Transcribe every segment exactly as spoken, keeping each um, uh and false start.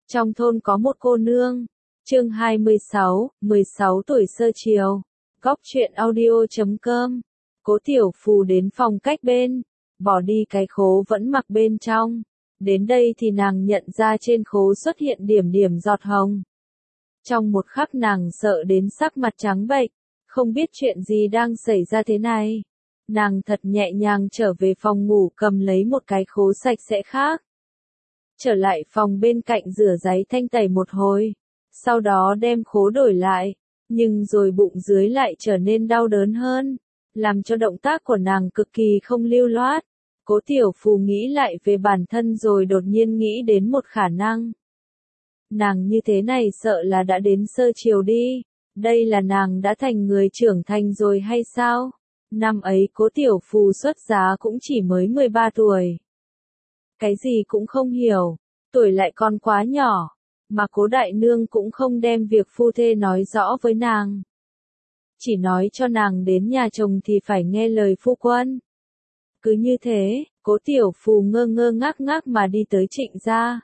Trong thôn có một cô nương. Chương hai mươi sáu, mười sáu tuổi sơ chiều. Góc truyện audio chấm com. Cố Tiểu Phù đến phòng cách bên, bỏ đi cái khố vẫn mặc bên trong. Đến đây thì nàng nhận ra trên khố xuất hiện điểm điểm giọt hồng. Trong một khắc nàng sợ đến sắc mặt trắng bệch, không biết chuyện gì đang xảy ra thế này. Nàng thật nhẹ nhàng trở về phòng ngủ cầm lấy một cái khố sạch sẽ khác. Trở lại phòng bên cạnh rửa giấy thanh tẩy một hồi. Sau đó đem khố đổi lại. Nhưng rồi bụng dưới lại trở nên đau đớn hơn. Làm cho động tác của nàng cực kỳ không lưu loát. Cố Tiểu Phù nghĩ lại về bản thân rồi đột nhiên nghĩ đến một khả năng. Nàng như thế này sợ là đã đến sơ chiều đi. Đây là nàng đã thành người trưởng thành rồi hay sao? Năm ấy Cố Tiểu Phù xuất giá cũng chỉ mới mười ba tuổi. Cái gì cũng không hiểu, tuổi lại còn quá nhỏ, mà Cố đại nương cũng không đem việc phu thê nói rõ với nàng. Chỉ nói cho nàng đến nhà chồng thì phải nghe lời phu quân. Cứ như thế, Cố Tiểu Phù ngơ ngơ ngác ngác mà đi tới Trịnh gia.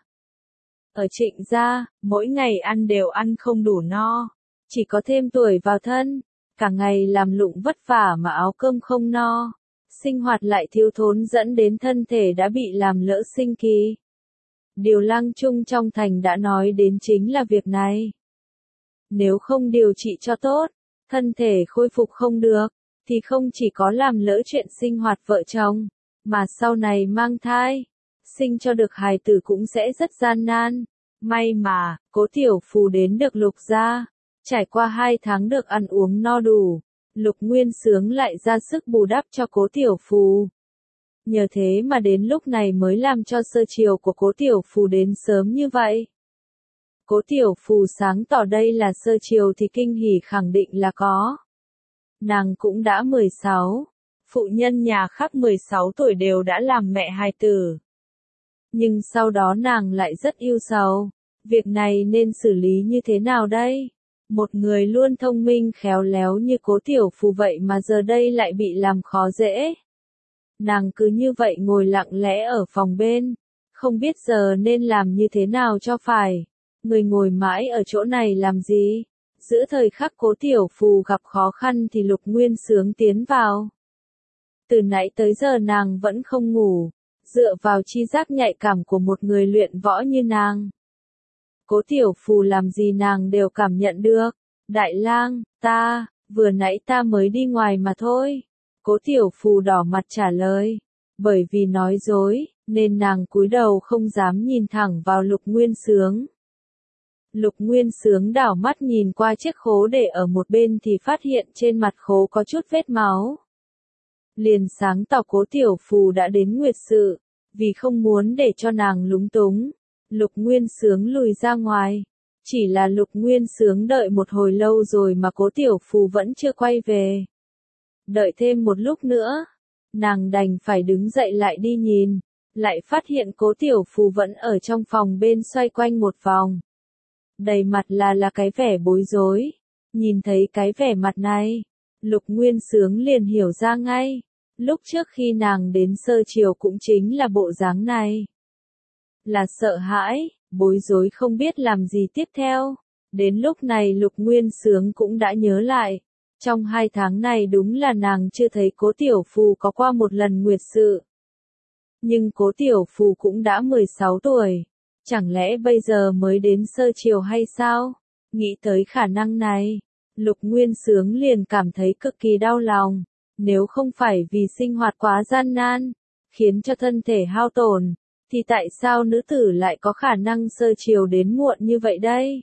Ở Trịnh gia, mỗi ngày ăn đều ăn không đủ no, chỉ có thêm tuổi vào thân, cả ngày làm lụng vất vả mà áo cơm không no. Sinh hoạt lại thiếu thốn dẫn đến thân thể đã bị làm lỡ sinh kỳ. Điều Lang Trung trong thành đã nói đến chính là việc này. Nếu không điều trị cho tốt, thân thể khôi phục không được, thì không chỉ có làm lỡ chuyện sinh hoạt vợ chồng, mà sau này mang thai, sinh cho được hài tử cũng sẽ rất gian nan. May mà, Cố Tiểu Phù đến được Lục gia, trải qua hai tháng được ăn uống no đủ. Lục Nguyên Sướng lại ra sức bù đắp cho Cố Tiểu Phù. Nhờ thế mà đến lúc này mới làm cho sơ chiều của Cố Tiểu Phù đến sớm như vậy. Cố Tiểu Phù sáng tỏ đây là sơ chiều thì kinh hỉ khẳng định là có. Nàng cũng đã mười sáu, phụ nhân nhà khác mười sáu tuổi đều đã làm mẹ hài tử. Nhưng sau đó nàng lại rất ưu sầu, việc này nên xử lý như thế nào đây? Một người luôn thông minh khéo léo như Cố Tiểu Phù vậy mà giờ đây lại bị làm khó dễ. Nàng cứ như vậy ngồi lặng lẽ ở phòng bên, không biết giờ nên làm như thế nào cho phải. Người ngồi mãi ở chỗ này làm gì? Giữa thời khắc Cố Tiểu Phù gặp khó khăn thì Lục Nguyên Sướng tiến vào. Từ nãy tới giờ nàng vẫn không ngủ, dựa vào chi giác nhạy cảm của một người luyện võ như nàng. Cố Tiểu Phù làm gì nàng đều cảm nhận được. Đại lang, ta, vừa nãy ta mới đi ngoài mà thôi. Cố Tiểu Phù đỏ mặt trả lời. Bởi vì nói dối, nên nàng cúi đầu không dám nhìn thẳng vào Lục Nguyên Sướng. Lục Nguyên Sướng đảo mắt nhìn qua chiếc khố để ở một bên thì phát hiện trên mặt khố có chút vết máu. Liền sáng tỏ Cố Tiểu Phù đã đến nguyệt sự, vì không muốn để cho nàng lúng túng. Lục Nguyên Sướng lùi ra ngoài. Chỉ là Lục Nguyên Sướng đợi một hồi lâu rồi mà Cố Tiểu Phù vẫn chưa quay về. Đợi thêm một lúc nữa, nàng đành phải đứng dậy lại đi nhìn, lại phát hiện Cố Tiểu Phù vẫn ở trong phòng bên xoay quanh một vòng. Đầy mặt là là cái vẻ bối rối. Nhìn thấy cái vẻ mặt này, Lục Nguyên Sướng liền hiểu ra ngay. Lúc trước khi nàng đến sơ chiều cũng chính là bộ dáng này. Là sợ hãi, bối rối không biết làm gì tiếp theo. Đến lúc này Lục Nguyên Sướng cũng đã nhớ lại. Trong hai tháng này đúng là nàng chưa thấy Cố Tiểu Phù có qua một lần nguyệt sự. Nhưng Cố Tiểu Phù cũng đã mười sáu tuổi. Chẳng lẽ bây giờ mới đến sơ chiều hay sao? Nghĩ tới khả năng này, Lục Nguyên Sướng liền cảm thấy cực kỳ đau lòng. Nếu không phải vì sinh hoạt quá gian nan, khiến cho thân thể hao tổn, thì tại sao nữ tử lại có khả năng sơ chiều đến muộn như vậy đây?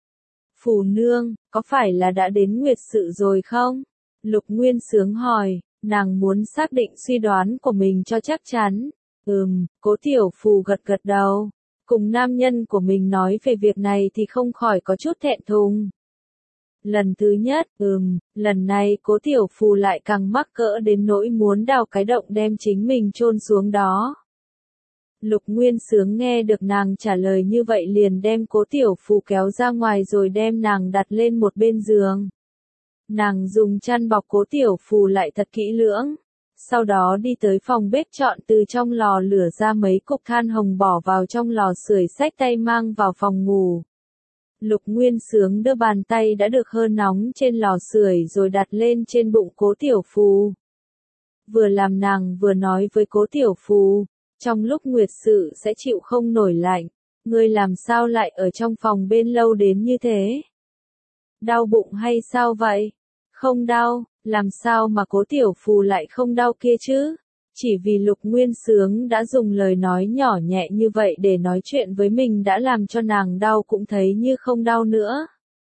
Phù nương, có phải là đã đến nguyệt sự rồi không? Lục Nguyên Sướng hỏi, nàng muốn xác định suy đoán của mình cho chắc chắn. Ừm, Cố Tiểu Phù gật gật đầu. Cùng nam nhân của mình nói về việc này thì không khỏi có chút thẹn thùng. Lần thứ nhất, ừm, lần này Cố Tiểu Phù lại càng mắc cỡ đến nỗi muốn đào cái động đem chính mình chôn xuống đó. Lục Nguyên Sướng nghe được nàng trả lời như vậy liền đem Cố Tiểu Phù kéo ra ngoài rồi đem nàng đặt lên một bên giường. Nàng dùng chăn bọc Cố Tiểu Phù lại thật kỹ lưỡng, Sau đó đi tới phòng bếp chọn từ trong lò lửa ra mấy cục than hồng bỏ vào trong lò sưởi xách tay mang vào phòng ngủ. Lục Nguyên Xướng đưa bàn tay đã được hơ nóng trên lò sưởi rồi đặt lên trên bụng Cố Tiểu Phù. Vừa làm nàng vừa nói với Cố Tiểu Phù, trong lúc nguyệt sự sẽ chịu không nổi lạnh, ngươi làm sao lại ở trong phòng bên lâu đến như thế? Đau bụng hay sao vậy? Không đau, làm sao mà Cố Tiểu Phù lại không đau kia chứ? Chỉ vì Lục Nguyên Xướng đã dùng lời nói nhỏ nhẹ như vậy để nói chuyện với mình đã làm cho nàng đau cũng thấy như không đau nữa.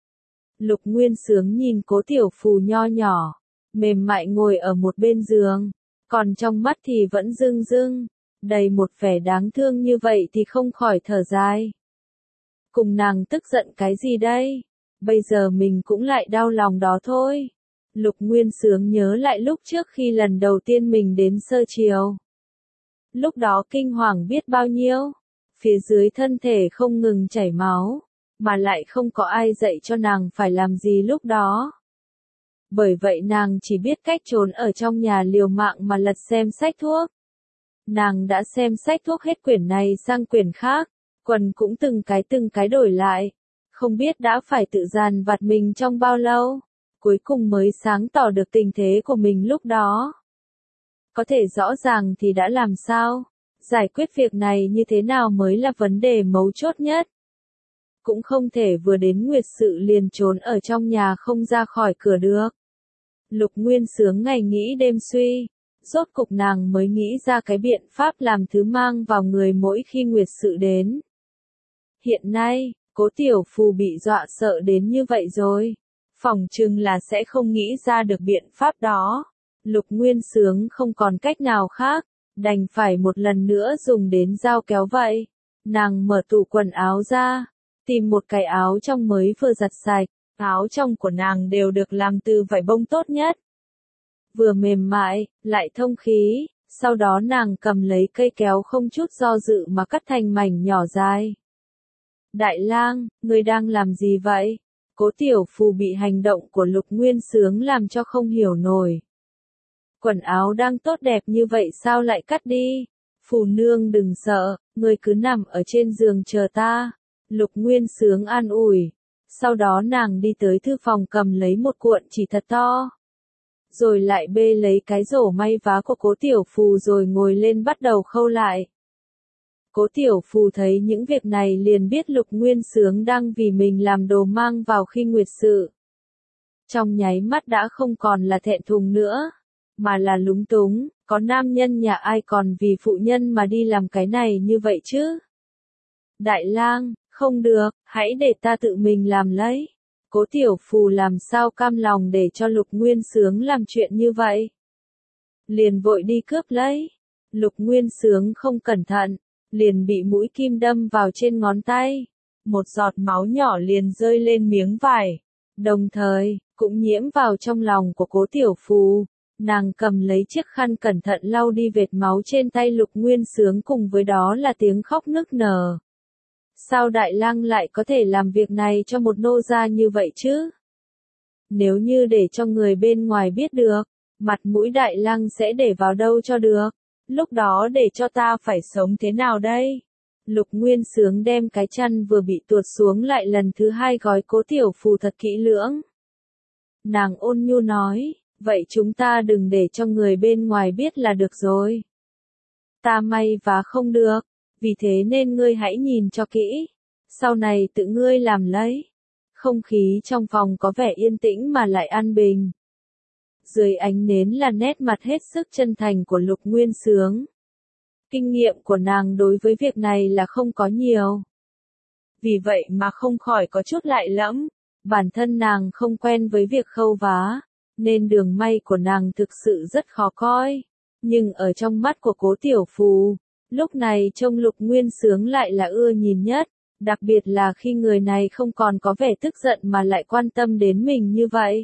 Lục Nguyên Xướng nhìn Cố Tiểu Phù nho nhỏ, mềm mại ngồi ở một bên giường, còn trong mắt thì vẫn rưng rưng, đầy một vẻ đáng thương như vậy thì không khỏi thở dài. Cùng nàng tức giận cái gì đây? Bây giờ mình cũng lại đau lòng đó thôi. Lục Nguyên Xướng nhớ lại lúc trước khi lần đầu tiên mình đến Sơ Triều. Lúc đó kinh hoàng biết bao nhiêu, phía dưới thân thể không ngừng chảy máu, mà lại không có ai dạy cho nàng phải làm gì lúc đó. Bởi vậy nàng chỉ biết cách trốn ở trong nhà liều mạng mà lật xem sách thuốc. Nàng đã xem sách thuốc hết quyển này sang quyển khác, quần cũng từng cái từng cái đổi lại, không biết đã phải tự dằn vặt mình trong bao lâu. Cuối cùng mới sáng tỏ được tình thế của mình lúc đó. Có thể rõ ràng thì đã làm sao? Giải quyết việc này như thế nào mới là vấn đề mấu chốt nhất? Cũng không thể vừa đến nguyệt sự liền trốn ở trong nhà không ra khỏi cửa được. Lục Nguyên Xướng ngày nghĩ đêm suy, rốt cục nàng mới nghĩ ra cái biện pháp làm thứ mang vào người mỗi khi nguyệt sự đến. Hiện nay, Cố Tiểu Phù bị dọa sợ đến như vậy rồi. Phỏng chừng là sẽ không nghĩ ra được biện pháp đó. Lục Nguyên Xướng không còn cách nào khác, đành phải một lần nữa dùng đến dao kéo vậy. Nàng mở tủ quần áo ra, tìm một cái áo trong mới vừa giặt sạch, áo trong của nàng đều được làm từ vải bông tốt nhất. Vừa mềm mại, lại thông khí, sau đó nàng cầm lấy cây kéo không chút do dự mà cắt thành mảnh nhỏ dài. Đại lang, ngươi đang làm gì vậy? Cố Tiểu Phù bị hành động của Lục Nguyên Xướng làm cho không hiểu nổi. Quần áo đang tốt đẹp như vậy sao lại cắt đi? Phù nương đừng sợ, ngươi cứ nằm ở trên giường chờ ta. Lục Nguyên Xướng an ủi. Sau đó nàng đi tới thư phòng cầm lấy một cuộn chỉ thật to. Rồi lại bê lấy cái rổ may vá của Cố Tiểu Phù rồi ngồi lên bắt đầu khâu lại. Cố Tiểu Phù thấy những việc này liền biết Lục Nguyên Xướng đang vì mình làm đồ mang vào khi nguyệt sự. Trong nháy mắt đã không còn là thẹn thùng nữa, mà là lúng túng, có nam nhân nhà ai còn vì phụ nhân mà đi làm cái này như vậy chứ? Đại lang, không được, hãy để ta tự mình làm lấy. Cố Tiểu Phù làm sao cam lòng để cho Lục Nguyên Xướng làm chuyện như vậy? Liền vội đi cướp lấy. Lục Nguyên Xướng không cẩn thận, liền bị mũi kim đâm vào trên ngón tay. Một giọt máu nhỏ liền rơi lên miếng vải. Đồng thời, cũng nhiễm vào trong lòng của Cố Tiểu Phù. Nàng cầm lấy chiếc khăn cẩn thận lau đi vệt máu trên tay Lục Nguyên Xướng cùng với đó là tiếng khóc nức nở. Sao Đại lang lại có thể làm việc này cho một nô gia như vậy chứ? Nếu như để cho người bên ngoài biết được, mặt mũi Đại lang sẽ để vào đâu cho được? Lúc đó để cho ta phải sống thế nào đây? Lục Nguyên Xướng đem cái chăn vừa bị tuột xuống lại lần thứ hai gói Cố Tiểu Phù thật kỹ lưỡng. Nàng ôn nhu nói, vậy chúng ta đừng để cho người bên ngoài biết là được rồi. Ta may và không được, vì thế nên ngươi hãy nhìn cho kỹ. Sau này tự ngươi làm lấy. Không khí trong phòng có vẻ yên tĩnh mà lại an bình. Dưới ánh nến là nét mặt hết sức chân thành của Lục Nguyên Xướng. Kinh nghiệm của nàng đối với việc này là không có nhiều. Vì vậy mà không khỏi có chút lại lẫm. Bản thân nàng không quen với việc khâu vá, nên đường may của nàng thực sự rất khó coi. Nhưng ở trong mắt của Cố Tiểu Phù, lúc này trông Lục Nguyên Xướng lại là ưa nhìn nhất. Đặc biệt là khi người này không còn có vẻ tức giận mà lại quan tâm đến mình như vậy.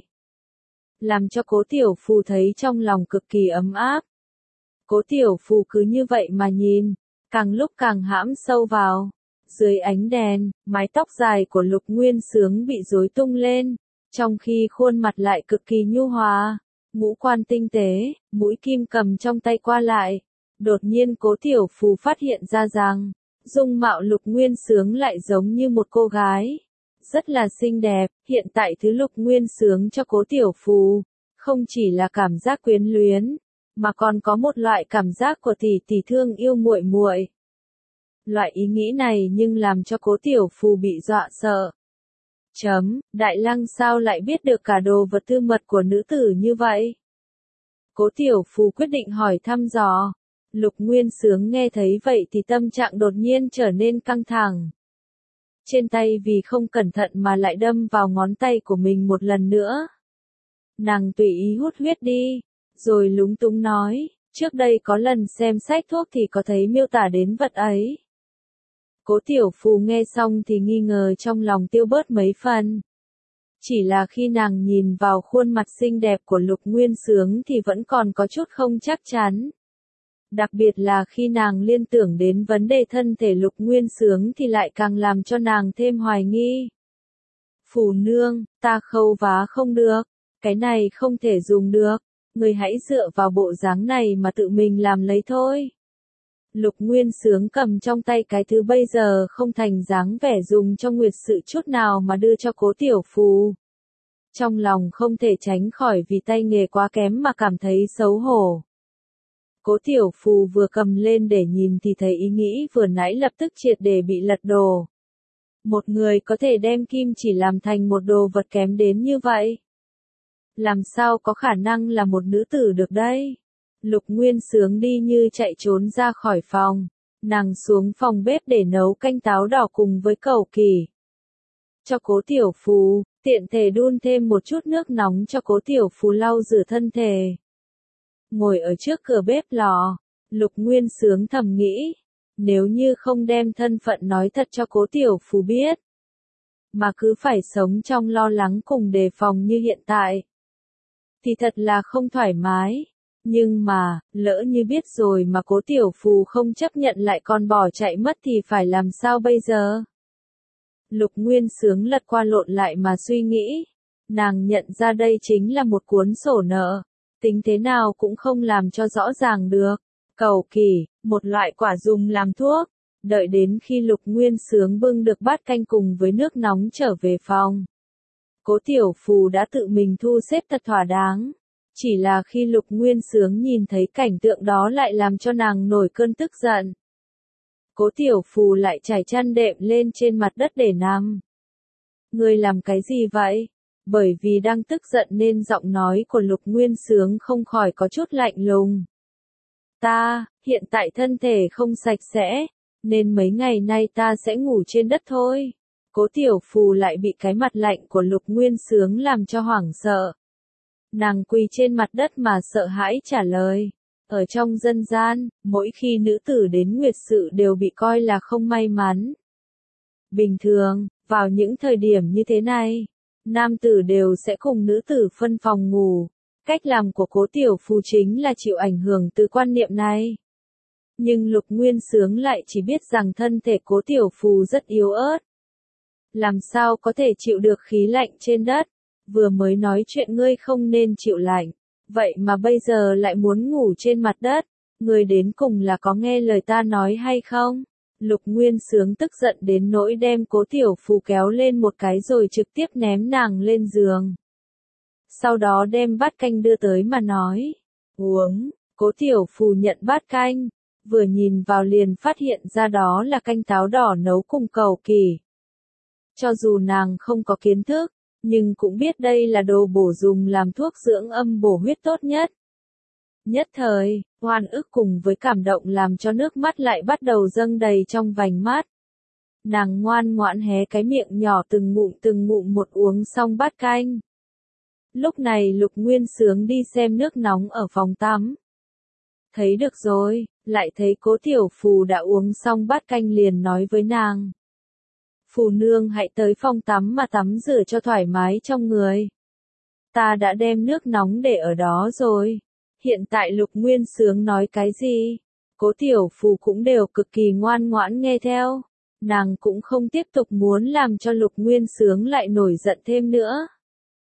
Làm cho Cố Tiểu Phù thấy trong lòng cực kỳ ấm áp. Cố Tiểu Phù cứ như vậy mà nhìn, càng lúc càng hãm sâu vào. Dưới ánh đèn, mái tóc dài của Lục Nguyên Xướng bị rối tung lên, trong khi khuôn mặt lại cực kỳ nhu hòa. ngũ quan tinh tế, mũi kim cầm trong tay qua lại. Đột nhiên Cố Tiểu Phù phát hiện ra rằng, dung mạo Lục Nguyên Xướng lại giống như một cô gái. Rất là xinh đẹp, hiện tại thứ Lục Nguyên Xướng cho Cố Tiểu Phù, không chỉ là cảm giác quyến luyến, mà còn có một loại cảm giác của tỷ tỷ thương yêu muội muội. Loại ý nghĩ này nhưng làm cho Cố Tiểu Phù bị dọa sợ. Chấm, Đại Lăng sao lại biết được cả đồ vật tư mật của nữ tử như vậy? Cố Tiểu Phù quyết định hỏi thăm dò. Lục Nguyên Xướng nghe thấy vậy thì tâm trạng đột nhiên trở nên căng thẳng. Trên tay vì không cẩn thận mà lại đâm vào ngón tay của mình một lần nữa. Nàng tùy ý hút huyết đi, rồi lúng túng nói, trước đây có lần xem sách thuốc thì có thấy miêu tả đến vật ấy. Cố Tiểu Phù nghe xong thì nghi ngờ trong lòng tiêu bớt mấy phần. Chỉ là khi nàng nhìn vào khuôn mặt xinh đẹp của Lục Nguyên Xướng thì vẫn còn có chút không chắc chắn. Đặc biệt là khi nàng liên tưởng đến vấn đề thân thể Lục Nguyên Xướng thì lại càng làm cho nàng thêm hoài nghi. Phù nương, ta khâu vá không được, cái này không thể dùng được, người hãy dựa vào bộ dáng này mà tự mình làm lấy thôi. Lục Nguyên Xướng cầm trong tay cái thứ bây giờ không thành dáng vẻ dùng cho nguyệt sự chút nào mà đưa cho Cố Tiểu Phù. Trong lòng không thể tránh khỏi vì tay nghề quá kém mà cảm thấy xấu hổ. Cố Tiểu Phù vừa cầm lên để nhìn thì thấy ý nghĩ vừa nãy lập tức triệt để bị lật đổ. Một người có thể đem kim chỉ làm thành một đồ vật kém đến như vậy. Làm sao có khả năng là một nữ tử được đây? Lục Nguyên Xướng đi như chạy trốn ra khỏi phòng, nàng xuống phòng bếp để nấu canh táo đỏ cùng với cẩu kỳ. Cho Cố Tiểu Phù, tiện thể đun thêm một chút nước nóng cho Cố Tiểu Phù lau rửa thân thể. Ngồi ở trước cửa bếp lò, Lục Nguyên Xướng thầm nghĩ, nếu như không đem thân phận nói thật cho Cố Tiểu Phù biết, mà cứ phải sống trong lo lắng cùng đề phòng như hiện tại, thì thật là không thoải mái. Nhưng mà, lỡ như biết rồi mà Cố Tiểu Phù không chấp nhận lại còn bỏ chạy mất thì phải làm sao bây giờ? Lục Nguyên Xướng lật qua lộn lại mà suy nghĩ. Nàng nhận ra đây chính là một cuốn sổ nợ. Tính thế nào cũng không làm cho rõ ràng được. Cẩu kỳ, một loại quả dùng làm thuốc. Đợi đến khi Lục Nguyên Xướng bưng được bát canh cùng với nước nóng trở về phòng, Cố Tiểu Phù đã tự mình thu xếp thật thỏa đáng. Chỉ là khi Lục Nguyên Xướng nhìn thấy cảnh tượng đó lại làm cho nàng nổi cơn tức giận. Cố Tiểu Phù lại trải chăn đệm lên trên mặt đất để nằm. Ngươi làm cái gì vậy? Bởi vì đang tức giận nên giọng nói của Lục Nguyên Xướng không khỏi có chút lạnh lùng. Ta, hiện tại thân thể không sạch sẽ, nên mấy ngày nay ta sẽ ngủ trên đất thôi. Cố Tiểu Phù lại bị cái mặt lạnh của Lục Nguyên Xướng làm cho hoảng sợ. Nàng quỳ trên mặt đất mà sợ hãi trả lời. Ở trong dân gian, mỗi khi nữ tử đến nguyệt sự đều bị coi là không may mắn. Bình thường, vào những thời điểm như thế này, nam tử đều sẽ cùng nữ tử phân phòng ngủ. Cách làm của Cố Tiểu Phù chính là chịu ảnh hưởng từ quan niệm này. Nhưng Lục Nguyên Xướng lại chỉ biết rằng thân thể Cố Tiểu Phù rất yếu ớt. Làm sao có thể chịu được khí lạnh trên đất? Vừa mới nói chuyện ngươi không nên chịu lạnh, vậy mà bây giờ lại muốn ngủ trên mặt đất, ngươi đến cùng là có nghe lời ta nói hay không? Lục Nguyên Xướng tức giận đến nỗi đem Cố Tiểu Phù kéo lên một cái rồi trực tiếp ném nàng lên giường. Sau đó đem bát canh đưa tới mà nói, uống. Cố Tiểu Phù nhận bát canh, vừa nhìn vào liền phát hiện ra đó là canh táo đỏ nấu cùng cẩu kỳ. Cho dù nàng không có kiến thức, nhưng cũng biết đây là đồ bổ dùng làm thuốc dưỡng âm bổ huyết tốt nhất. Nhất thời, oan ức cùng với cảm động làm cho nước mắt lại bắt đầu dâng đầy trong vành mắt. Nàng ngoan ngoãn hé cái miệng nhỏ từng ngụm từng ngụm một uống xong bát canh. Lúc này Lục Nguyên Xướng đi xem nước nóng ở phòng tắm. Thấy được rồi, lại thấy Cố Tiểu Phù đã uống xong bát canh liền nói với nàng. Phù nương hãy tới phòng tắm mà tắm rửa cho thoải mái trong người. Ta đã đem nước nóng để ở đó rồi. Hiện tại Lục Nguyên Xướng nói cái gì? Cố Tiểu Phù cũng đều cực kỳ ngoan ngoãn nghe theo. Nàng cũng không tiếp tục muốn làm cho Lục Nguyên Xướng lại nổi giận thêm nữa.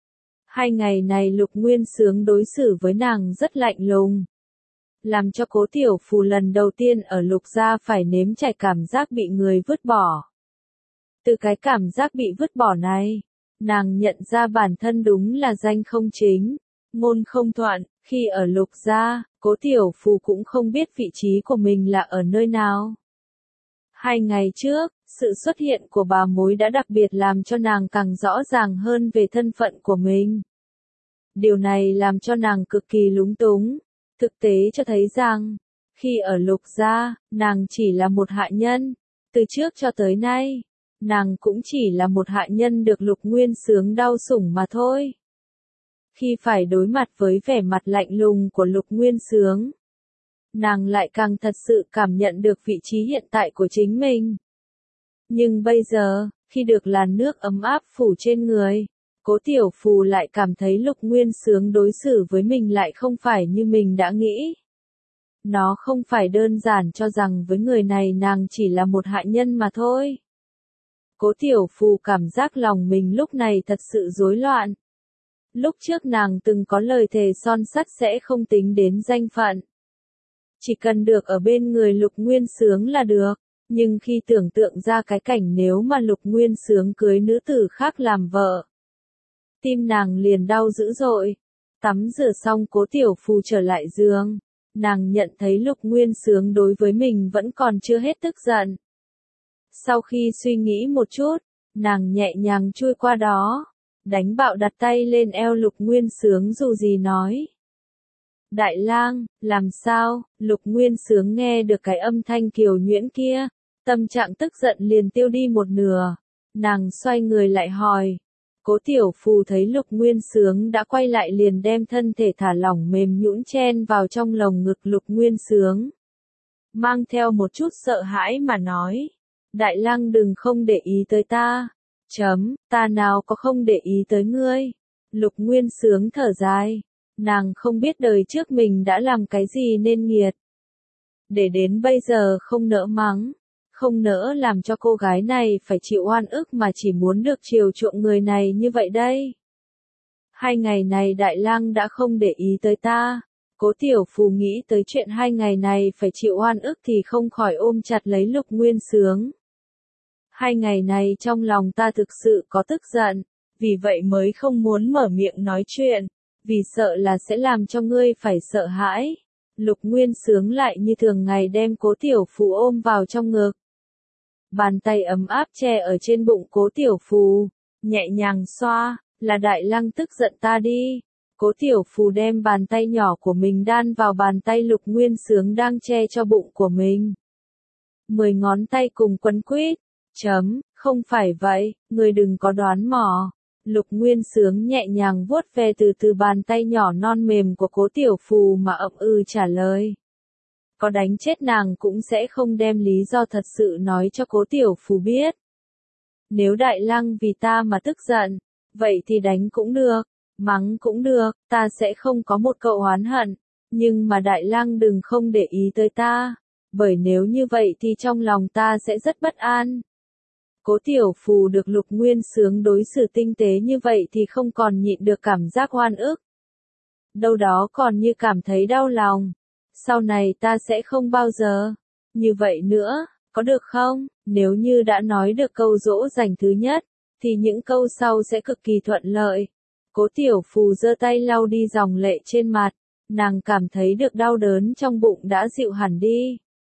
Hai ngày này Lục Nguyên Xướng đối xử với nàng rất lạnh lùng, làm cho Cố Tiểu Phù lần đầu tiên ở Lục gia phải nếm trải cảm giác bị người vứt bỏ. Từ cái cảm giác bị vứt bỏ này, nàng nhận ra bản thân đúng là danh không chính, ngôn không thuận. Khi ở Lục gia, Cố Tiểu Phù cũng không biết vị trí của mình là ở nơi nào. Hai ngày trước, sự xuất hiện của bà mối đã đặc biệt làm cho nàng càng rõ ràng hơn về thân phận của mình. Điều này làm cho nàng cực kỳ lúng túng. Thực tế cho thấy rằng, khi ở Lục gia, nàng chỉ là một hạ nhân. Từ trước cho tới nay, nàng cũng chỉ là một hạ nhân được Lục Nguyên Xướng đau sủng mà thôi. Khi phải đối mặt với vẻ mặt lạnh lùng của Lục Nguyên Xướng, nàng lại càng thật sự cảm nhận được vị trí hiện tại của chính mình. Nhưng bây giờ, khi được làn nước ấm áp phủ trên người, Cố Tiểu Phù lại cảm thấy Lục Nguyên Xướng đối xử với mình lại không phải như mình đã nghĩ. Nó không phải đơn giản cho rằng với người này nàng chỉ là một hạ nhân mà thôi. Cố Tiểu Phù cảm giác lòng mình lúc này thật sự rối loạn. Lúc trước nàng từng có lời thề son sắt sẽ không tính đến danh phận. Chỉ cần được ở bên người Lục Nguyên Xướng là được. Nhưng khi tưởng tượng ra cái cảnh nếu mà Lục Nguyên Xướng cưới nữ tử khác làm vợ, tim nàng liền đau dữ dội. Tắm rửa xong Cố Tiểu Phù trở lại giường, nàng nhận thấy Lục Nguyên Xướng đối với mình vẫn còn chưa hết tức giận. Sau khi suy nghĩ một chút, nàng nhẹ nhàng chui qua đó, đánh bạo đặt tay lên eo Lục Nguyên Xướng dù gì nói. Đại lang, làm sao? Lục Nguyên Xướng nghe được cái âm thanh kiều nhuyễn kia, tâm trạng tức giận liền tiêu đi một nửa. Nàng xoay người lại hỏi. Cố Tiểu Phù thấy Lục Nguyên Xướng đã quay lại liền đem thân thể thả lỏng mềm nhũn chen vào trong lồng ngực Lục Nguyên Xướng. Mang theo một chút sợ hãi mà nói. Đại lang đừng không để ý tới ta. Chấm, ta nào có không để ý tới ngươi. Lục Nguyên Xướng thở dài. Nàng không biết đời trước mình đã làm cái gì nên nghiệt. Để đến bây giờ không nỡ mắng. Không nỡ làm cho cô gái này phải chịu oan ức mà chỉ muốn được chiều chuộng người này như vậy đây. Hai ngày này Đại lang đã không để ý tới ta. Cố Tiểu Phù nghĩ tới chuyện hai ngày này phải chịu oan ức thì không khỏi ôm chặt lấy Lục Nguyên Xướng. Hai ngày này trong lòng ta thực sự có tức giận, vì vậy mới không muốn mở miệng nói chuyện, vì sợ là sẽ làm cho ngươi phải sợ hãi. Lục Nguyên Xướng lại như thường ngày đem Cố Tiểu Phù ôm vào trong ngực. Bàn tay ấm áp che ở trên bụng Cố Tiểu Phù, nhẹ nhàng xoa, là Đại lang tức giận ta đi. Cố Tiểu Phù đem bàn tay nhỏ của mình đan vào bàn tay Lục Nguyên Xướng đang che cho bụng của mình. Mười ngón tay cùng quấn quýt. Chấm, không phải vậy, ngươi đừng có đoán mò. Lục Nguyên Xướng nhẹ nhàng vuốt ve từ từ bàn tay nhỏ non mềm của Cố Tiểu Phù mà ậm ừ trả lời. Có đánh chết nàng cũng sẽ không đem lý do thật sự nói cho Cố Tiểu Phù biết. Nếu Đại lang vì ta mà tức giận, vậy thì đánh cũng được, mắng cũng được, ta sẽ không có một câu oán hận, nhưng mà Đại lang đừng không để ý tới ta, bởi nếu như vậy thì trong lòng ta sẽ rất bất an. Cố Tiểu Phù được Lục Nguyên Xướng đối xử tinh tế như vậy thì không còn nhịn được cảm giác oan ức. Đâu đó còn như cảm thấy đau lòng. Sau này ta sẽ không bao giờ như vậy nữa, có được không? Nếu như đã nói được câu dỗ dành thứ nhất, thì những câu sau sẽ cực kỳ thuận lợi. Cố Tiểu Phù giơ tay lau đi dòng lệ trên mặt, nàng cảm thấy được đau đớn trong bụng đã dịu hẳn đi.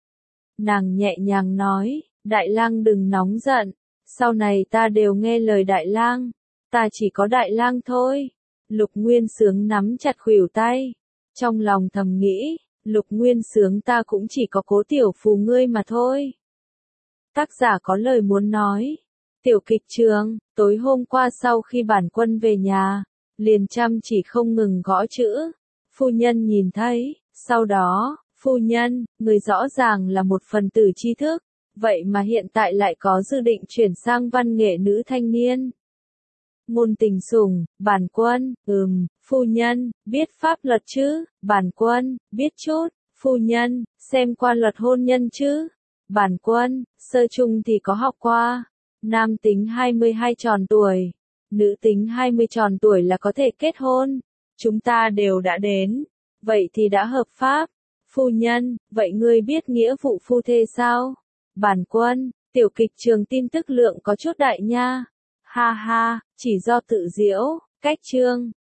Nàng nhẹ nhàng nói, Đại lang đừng nóng giận, sau này ta đều nghe lời Đại lang, ta chỉ có Đại lang thôi. Lục Nguyên Xướng nắm chặt khuỷu tay, trong lòng thầm nghĩ, Lục Nguyên Xướng ta cũng chỉ có Cố Tiểu Phù ngươi mà thôi. Tác giả có lời muốn nói. Tiểu kịch trường, tối hôm qua sau khi bản quân về nhà, liền chăm chỉ không ngừng gõ chữ. Phu nhân nhìn thấy, sau đó, phu nhân, người rõ ràng là một phần tử tri thức, vậy mà hiện tại lại có dự định chuyển sang văn nghệ nữ thanh niên. Ngôn tình sủng, bản quân, ừm, phu nhân, biết pháp luật chứ, bản quân, biết chút, phu nhân, xem qua luật hôn nhân chứ, bản quân, sơ chung thì có học qua, nam tính hai mươi hai tròn tuổi, Nữ tính hai mươi tròn tuổi là có thể kết hôn. Chúng ta đều đã đến. Vậy thì đã hợp pháp. Phu nhân, vậy ngươi biết nghĩa vụ phu thê sao? Bản quân, tiểu kịch trường tin tức lượng có chút đại nha. Ha ha, chỉ do tự diễu, cách chương.